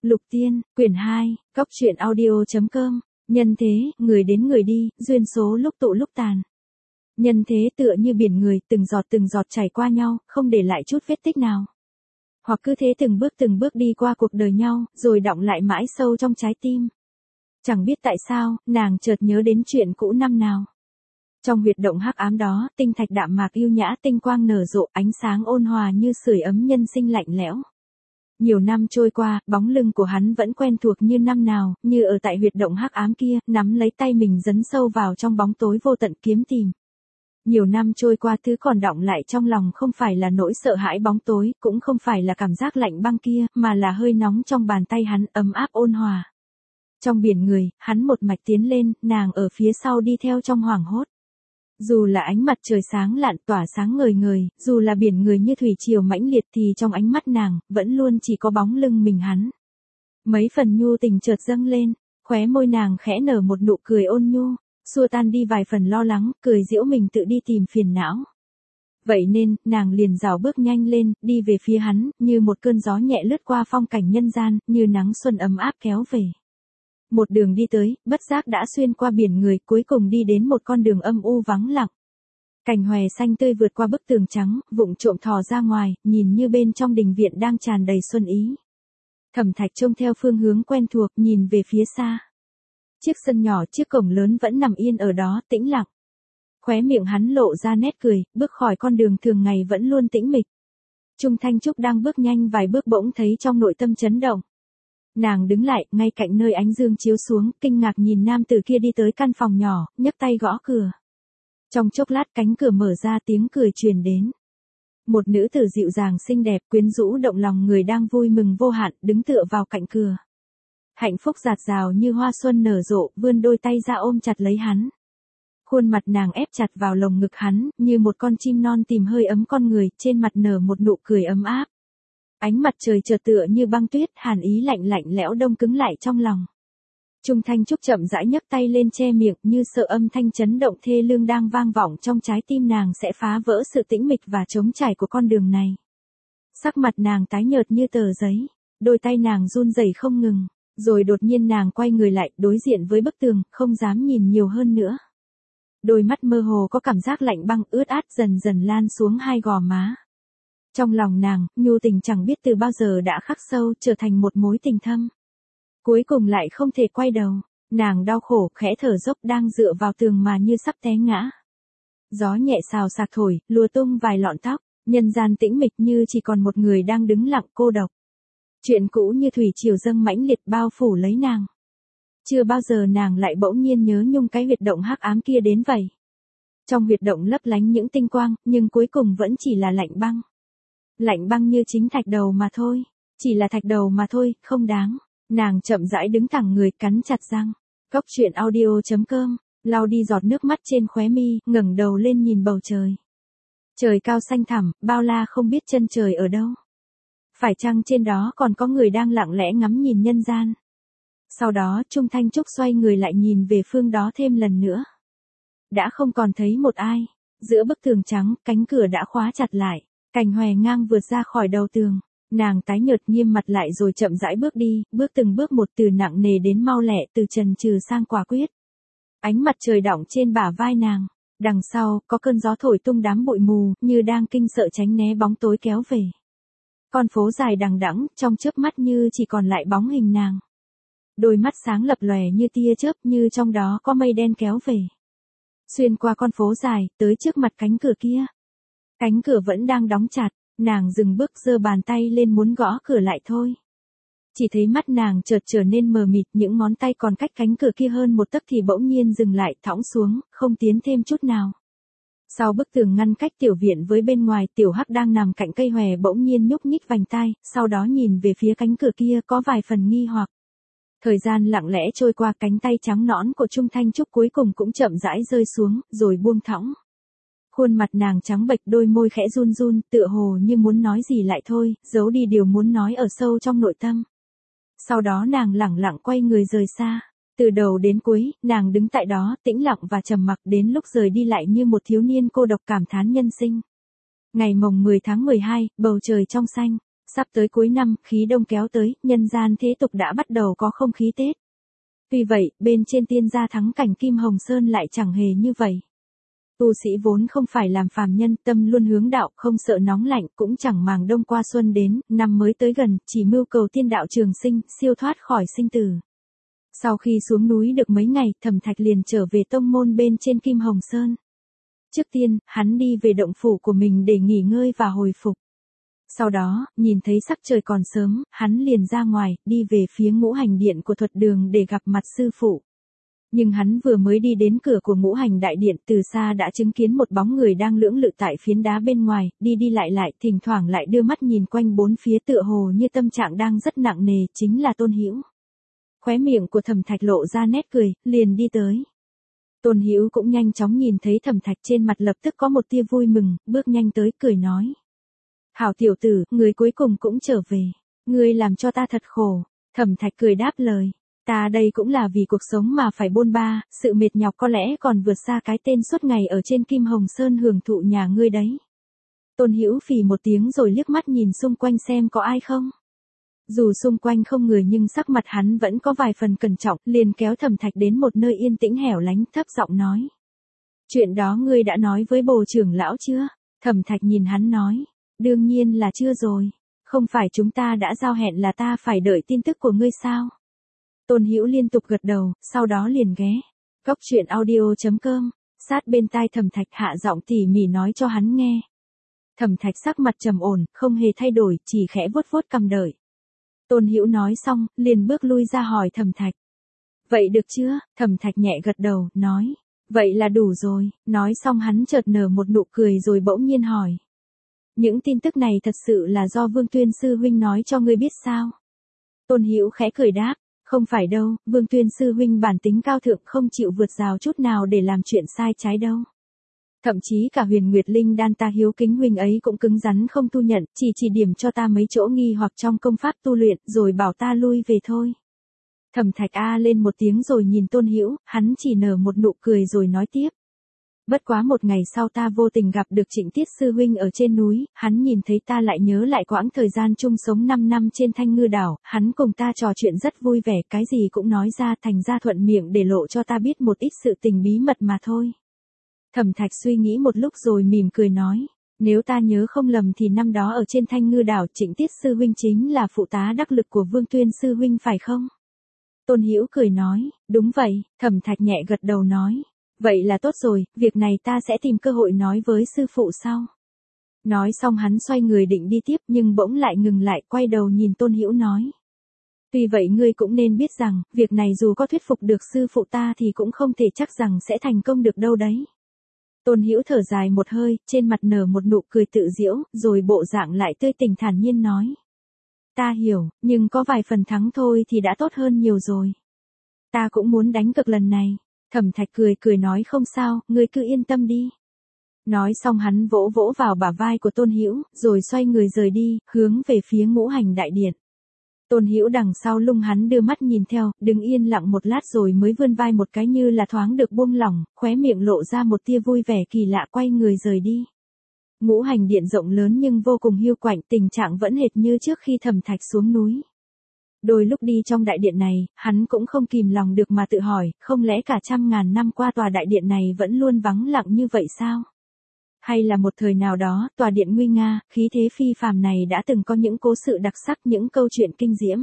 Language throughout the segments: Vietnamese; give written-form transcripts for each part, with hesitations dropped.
Lục Tiên, quyển 2, Cóc truyện audio.com, nhân thế, người đến người đi, duyên số lúc tụ lúc tàn. Nhân thế tựa như biển người, từng giọt chảy qua nhau, không để lại chút vết tích nào. Hoặc cứ thế từng bước đi qua cuộc đời nhau, rồi đọng lại mãi sâu trong trái tim. Chẳng biết tại sao, nàng chợt nhớ đến chuyện cũ năm nào. Trong huyệt động hắc ám đó, tinh thạch đạm mạc yêu nhã, tinh quang nở rộ, ánh sáng ôn hòa như sưởi ấm nhân sinh lạnh lẽo. Nhiều năm trôi qua, bóng lưng của hắn vẫn quen thuộc như năm nào, như ở tại huyệt động hắc ám kia, nắm lấy tay mình dấn sâu vào trong bóng tối vô tận kiếm tìm. Nhiều năm trôi qua, thứ còn đọng lại trong lòng không phải là nỗi sợ hãi bóng tối, cũng không phải là cảm giác lạnh băng kia, mà là hơi nóng trong bàn tay hắn, ấm áp ôn hòa. Trong biển người, hắn một mạch tiến lên, nàng ở phía sau đi theo trong hoảng hốt. Dù là ánh mặt trời sáng lạn tỏa sáng ngời ngời, dù là biển người như thủy triều mãnh liệt thì trong ánh mắt nàng, vẫn luôn chỉ có bóng lưng mình hắn. Mấy phần nhu tình chợt dâng lên, khóe môi nàng khẽ nở một nụ cười ôn nhu, xua tan đi vài phần lo lắng, cười giễu mình tự đi tìm phiền não. Vậy nên, nàng liền rảo bước nhanh lên, đi về phía hắn, như một cơn gió nhẹ lướt qua phong cảnh nhân gian, như nắng xuân ấm áp kéo về. Một đường đi tới, bất giác đã xuyên qua biển người, cuối cùng đi đến một con đường âm u vắng lặng. Cành hòe xanh tươi vượt qua bức tường trắng, vụng trộm thò ra ngoài, nhìn như bên trong đình viện đang tràn đầy xuân ý. Thẩm Thạch trông theo phương hướng quen thuộc, nhìn về phía xa. Chiếc sân nhỏ, chiếc cổng lớn vẫn nằm yên ở đó, tĩnh lặng. Khóe miệng hắn lộ ra nét cười, bước khỏi con đường thường ngày vẫn luôn tĩnh mịch. Trung Thanh Trúc đang bước nhanh vài bước bỗng thấy trong nội tâm chấn động. Nàng đứng lại, ngay cạnh nơi ánh dương chiếu xuống, kinh ngạc nhìn nam tử kia đi tới căn phòng nhỏ, nhấc tay gõ cửa. Trong chốc lát cánh cửa mở ra, tiếng cười truyền đến. Một nữ tử dịu dàng xinh đẹp, quyến rũ động lòng người đang vui mừng vô hạn, đứng tựa vào cạnh cửa. Hạnh phúc dạt dào như hoa xuân nở rộ, vươn đôi tay ra ôm chặt lấy hắn. Khuôn mặt nàng ép chặt vào lồng ngực hắn, như một con chim non tìm hơi ấm con người, trên mặt nở một nụ cười ấm áp. Ánh mặt trời chợt tựa như băng tuyết, hàn ý lạnh lẽo đông cứng lại trong lòng. Trung Thanh Trúc chậm rãi nhấc tay lên che miệng, như sợ âm thanh chấn động thê lương đang vang vọng trong trái tim nàng sẽ phá vỡ sự tĩnh mịch và trống trải của con đường này. Sắc mặt nàng tái nhợt như tờ giấy, đôi tay nàng run rẩy không ngừng, rồi đột nhiên nàng quay người lại, đối diện với bức tường, không dám nhìn nhiều hơn nữa. Đôi mắt mơ hồ có cảm giác lạnh băng ướt át dần dần lan xuống hai gò má. Trong lòng nàng, nhu tình chẳng biết từ bao giờ đã khắc sâu, trở thành một mối tình thâm. Cuối cùng lại không thể quay đầu, nàng đau khổ, khẽ thở dốc đang dựa vào tường mà như sắp té ngã. Gió nhẹ xào xạc thổi, lùa tung vài lọn tóc, nhân gian tĩnh mịch như chỉ còn một người đang đứng lặng cô độc. Chuyện cũ như thủy triều dâng mãnh liệt bao phủ lấy nàng. Chưa bao giờ nàng lại bỗng nhiên nhớ nhung cái huyệt động hắc ám kia đến vậy. Trong huyệt động lấp lánh những tinh quang, nhưng cuối cùng vẫn chỉ là lạnh băng. Lạnh băng như chính thạch đầu mà thôi, chỉ là thạch đầu mà thôi, không đáng. Nàng chậm rãi đứng thẳng người, cắn chặt răng. Cóc truyện audio.com, lau đi giọt nước mắt trên khóe mi, ngẩng đầu lên nhìn bầu trời. Trời cao xanh thẳm, bao la không biết chân trời ở đâu. Phải chăng trên đó còn có người đang lặng lẽ ngắm nhìn nhân gian. Sau đó Trung Thanh Trúc xoay người lại nhìn về phương đó thêm lần nữa. Đã không còn thấy một ai. Giữa bức tường trắng, cánh cửa đã khóa chặt lại. Cành hòe ngang vượt ra khỏi đầu tường. Nàng tái nhợt nghiêm mặt lại rồi chậm rãi bước đi, bước từng bước một, từ nặng nề đến mau lẹ, từ chần chừ sang quả quyết. Ánh mặt trời đọng trên bả vai nàng. Đằng sau, có cơn gió thổi tung đám bụi mù, như đang kinh sợ tránh né bóng tối kéo về. Con phố dài đằng đẵng, trong chớp mắt như chỉ còn lại bóng hình nàng. Đôi mắt sáng lập lòe như tia chớp, như trong đó có mây đen kéo về. Xuyên qua con phố dài, tới trước mặt cánh cửa kia. Cánh cửa vẫn đang đóng chặt, nàng dừng bước giơ bàn tay lên muốn gõ cửa lại thôi. Chỉ thấy mắt nàng chợt trở nên mờ mịt, những ngón tay còn cách cánh cửa kia hơn một tấc thì bỗng nhiên dừng lại, thõng xuống, không tiến thêm chút nào. Sau bức tường ngăn cách tiểu viện với bên ngoài, Tiểu Hắc đang nằm cạnh cây hòe bỗng nhiên nhúc nhích vành tai, sau đó nhìn về phía cánh cửa kia có vài phần nghi hoặc. Thời gian lặng lẽ trôi qua, cánh tay trắng nõn của Trung Thanh Trúc cuối cùng cũng chậm rãi rơi xuống, rồi buông thõng. Khuôn mặt nàng trắng bệch, đôi môi khẽ run run, tựa hồ như muốn nói gì lại thôi, giấu đi điều muốn nói ở sâu trong nội tâm. Sau đó nàng lẳng lặng quay người rời xa. Từ đầu đến cuối, nàng đứng tại đó, tĩnh lặng và trầm mặc, đến lúc rời đi lại như một thiếu niên cô độc cảm thán nhân sinh. Ngày mồng 10 tháng 12, bầu trời trong xanh, Sắp tới cuối năm, khí đông kéo tới, nhân gian thế tục đã bắt đầu có không khí Tết. Tuy vậy, bên trên tiên gia thắng cảnh Kim Hồng Sơn lại chẳng hề như vậy. Tu sĩ vốn không phải làm phàm nhân, tâm luôn hướng đạo, không sợ nóng lạnh, cũng chẳng màng đông qua xuân đến, năm mới tới gần, chỉ mưu cầu tiên đạo trường sinh, siêu thoát khỏi sinh tử. Sau khi xuống núi được mấy ngày, Thẩm Thạch liền trở về tông môn bên trên Kim Hồng Sơn. Trước tiên, hắn đi về động phủ của mình để nghỉ ngơi và hồi phục. Sau đó, nhìn thấy sắc trời còn sớm, hắn liền ra ngoài, đi về phía ngũ hành điện của Thuật Đường để gặp mặt sư phụ. Nhưng hắn vừa mới đi đến cửa của ngũ hành đại điện, từ xa đã chứng kiến một bóng người đang lưỡng lự tại phiến đá bên ngoài, đi đi lại, thỉnh thoảng lại đưa mắt nhìn quanh bốn phía tựa hồ như tâm trạng đang rất nặng nề, chính là Tôn Hữu. Khóe miệng của Thẩm Thạch lộ ra nét cười, liền đi tới. Tôn Hữu cũng nhanh chóng nhìn thấy Thẩm Thạch, trên mặt lập tức có một tia vui mừng, bước nhanh tới cười nói. Hảo tiểu tử, người cuối cùng cũng trở về. Ngươi làm cho ta thật khổ. Thẩm Thạch cười đáp lời. Ta đây cũng là vì cuộc sống mà phải bôn ba, sự mệt nhọc có lẽ còn vượt xa cái tên suốt ngày ở trên Kim Hồng Sơn hưởng thụ nhà ngươi đấy. Tôn Hữu phì một tiếng rồi liếc mắt nhìn xung quanh xem có ai không. Dù xung quanh không người nhưng sắc mặt hắn vẫn có vài phần cẩn trọng, liền kéo Thẩm Thạch đến một nơi yên tĩnh hẻo lánh, thấp giọng nói. Chuyện đó ngươi đã nói với bồ trưởng lão chưa? Thẩm Thạch nhìn hắn nói. Đương nhiên là chưa rồi. Không phải chúng ta đã giao hẹn là ta phải đợi tin tức của ngươi sao? Tôn Hữu liên tục gật đầu, sau đó liền ghé. Góc truyện audio.com, sát bên tai Thẩm Thạch hạ giọng tỉ mỉ nói cho hắn nghe. Thẩm Thạch sắc mặt trầm ổn, không hề thay đổi, chỉ khẽ vuốt vuốt cằm đợi. Tôn Hữu nói xong, liền bước lui ra hỏi Thẩm Thạch. Vậy được chưa? Thẩm Thạch nhẹ gật đầu, nói. Vậy là đủ rồi. Nói xong hắn chợt nở một nụ cười rồi bỗng nhiên hỏi. Những tin tức này thật sự là do Vương Tuyên sư huynh nói cho ngươi biết sao? Tôn Hữu khẽ cười đáp. Không phải đâu, Vương Tuyên sư huynh bản tính cao thượng, không chịu vượt rào chút nào để làm chuyện sai trái đâu. Thậm chí cả Huyền Nguyệt Linh đan ta hiếu kính huynh ấy cũng cứng rắn không tu nhận, chỉ điểm cho ta mấy chỗ nghi hoặc trong công pháp tu luyện, rồi bảo ta lui về thôi. Thẩm Thạch a lên một tiếng rồi nhìn Tôn Hữu, hắn chỉ nở một nụ cười rồi nói tiếp. Bất quá một ngày sau ta vô tình gặp được Trịnh Tiết sư huynh ở trên núi, hắn nhìn thấy ta lại nhớ lại quãng thời gian chung sống 5 năm trên Thanh Ngư đảo, hắn cùng ta trò chuyện rất vui vẻ, cái gì cũng nói ra, thành ra thuận miệng để lộ cho ta biết một ít sự tình bí mật mà thôi. Thẩm Thạch suy nghĩ một lúc rồi mỉm cười nói, nếu ta nhớ không lầm thì năm đó ở trên Thanh Ngư đảo Trịnh Tiết sư huynh chính là phụ tá đắc lực của Vương Tuyên sư huynh phải không? Tôn Hữu cười nói, đúng vậy. Thẩm Thạch nhẹ gật đầu nói. Vậy là tốt rồi, việc này ta sẽ tìm cơ hội nói với sư phụ sau. Nói xong hắn xoay người định đi tiếp nhưng bỗng lại ngừng lại, quay đầu nhìn Tôn Hữu nói. Tuy vậy ngươi cũng nên biết rằng, việc này dù có thuyết phục được sư phụ ta thì cũng không thể chắc rằng sẽ thành công được đâu đấy. Tôn Hữu thở dài một hơi, trên mặt nở một nụ cười tự giễu, rồi bộ dạng lại tươi tỉnh thản nhiên nói. Ta hiểu, nhưng có vài phần thắng thôi thì đã tốt hơn nhiều rồi. Ta cũng muốn đánh cược lần này. Thẩm Thạch cười nói không sao, ngươi cứ yên tâm đi. Nói xong hắn vỗ vỗ vào bả vai của Tôn Hữu, rồi xoay người rời đi, hướng về phía ngũ hành đại điện. Tôn Hữu đằng sau lưng hắn đưa mắt nhìn theo, đứng yên lặng một lát rồi mới vươn vai một cái như là thoáng được buông lỏng, khóe miệng lộ ra một tia vui vẻ kỳ lạ, quay người rời đi. Ngũ hành điện rộng lớn nhưng vô cùng hiu quạnh, tình trạng vẫn hệt như trước khi Thẩm Thạch xuống núi. Đôi lúc đi trong đại điện này, hắn cũng không kìm lòng được mà tự hỏi, không lẽ cả 100.000 năm qua tòa đại điện này vẫn luôn vắng lặng như vậy sao? Hay là một thời nào đó, tòa điện nguy nga, khí thế phi phàm này đã từng có những cố sự đặc sắc, những câu chuyện kinh diễm?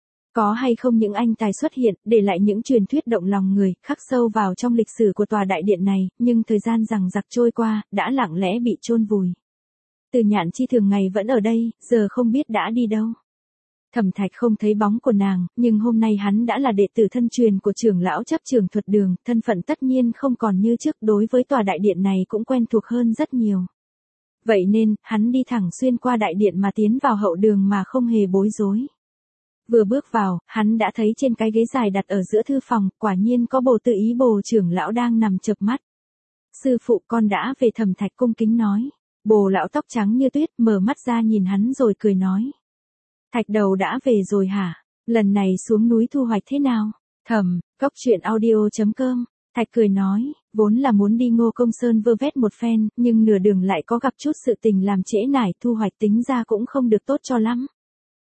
Có hay không những anh tài xuất hiện, để lại những truyền thuyết động lòng người, khắc sâu vào trong lịch sử của tòa đại điện này, nhưng thời gian rằng giặc trôi qua, đã lặng lẽ bị chôn vùi. Từ Nhạn Chi thường ngày vẫn ở đây, giờ không biết đã đi đâu. Thẩm Thạch không thấy bóng của nàng, nhưng hôm nay hắn đã là đệ tử thân truyền của trưởng lão chấp trưởng Thuật Đường, thân phận tất nhiên không còn như trước, đối với tòa đại điện này cũng quen thuộc hơn rất nhiều. Vậy nên, hắn đi thẳng xuyên qua đại điện mà tiến vào hậu đường mà không hề bối rối. Vừa bước vào, hắn đã thấy trên cái ghế dài đặt ở giữa thư phòng, quả nhiên có Bồ Tự Ý Bồ trưởng lão đang nằm chợp mắt. Sư phụ con đã về. Thẩm Thạch cung kính nói. Bồ lão tóc trắng như tuyết mở mắt ra nhìn hắn rồi cười nói. Thạch đầu đã về rồi hả? Lần này xuống núi thu hoạch thế nào? Góc truyện audio.com, Thạch cười nói, vốn là muốn đi Ngô Công Sơn vơ vét một phen, nhưng nửa đường lại có gặp chút sự tình làm trễ nải, thu hoạch tính ra cũng không được tốt cho lắm.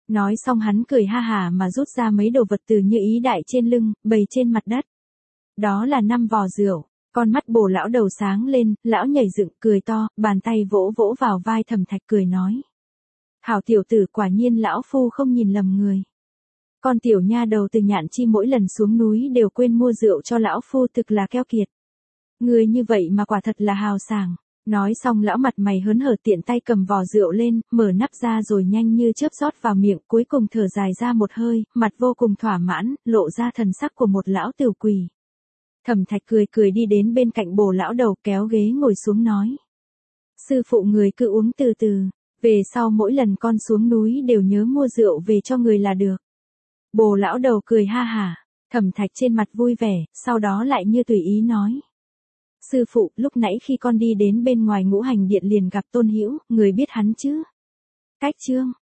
Nói xong hắn cười ha hả mà rút ra mấy đồ vật từ như ý đại trên lưng, bày trên mặt đất. Đó là 5 vò rượu. Con mắt Bồ lão đầu sáng lên, lão nhảy dựng cười to, bàn tay vỗ vỗ vào vai Thẩm Thạch cười nói. Hảo tiểu tử, quả nhiên lão phu không nhìn lầm người. Con tiểu nha đầu từ Nhạn Chi mỗi lần xuống núi đều quên mua rượu cho lão phu, thực là keo kiệt. Người như vậy mà quả thật là hào sảng. Nói xong lão mặt mày hớn hở tiện tay cầm vò rượu lên, mở nắp ra rồi nhanh như chớp rót vào miệng, cuối cùng thở dài ra một hơi, mặt vô cùng thỏa mãn, lộ ra thần sắc của một lão tiểu quỷ. Thẩm Thạch cười cười đi đến bên cạnh Bồ lão đầu, kéo ghế ngồi xuống nói. Sư phụ người cứ uống từ từ, về sau mỗi lần con xuống núi đều nhớ mua rượu về cho người là được. Bồ lão đầu cười ha hả, Thẩm Thạch trên mặt vui vẻ, sau đó lại như tùy ý nói. Sư phụ, lúc nãy khi con đi đến bên ngoài Ngũ Hành Điện liền gặp Tôn Hữu, người biết hắn chứ? Cách Trương,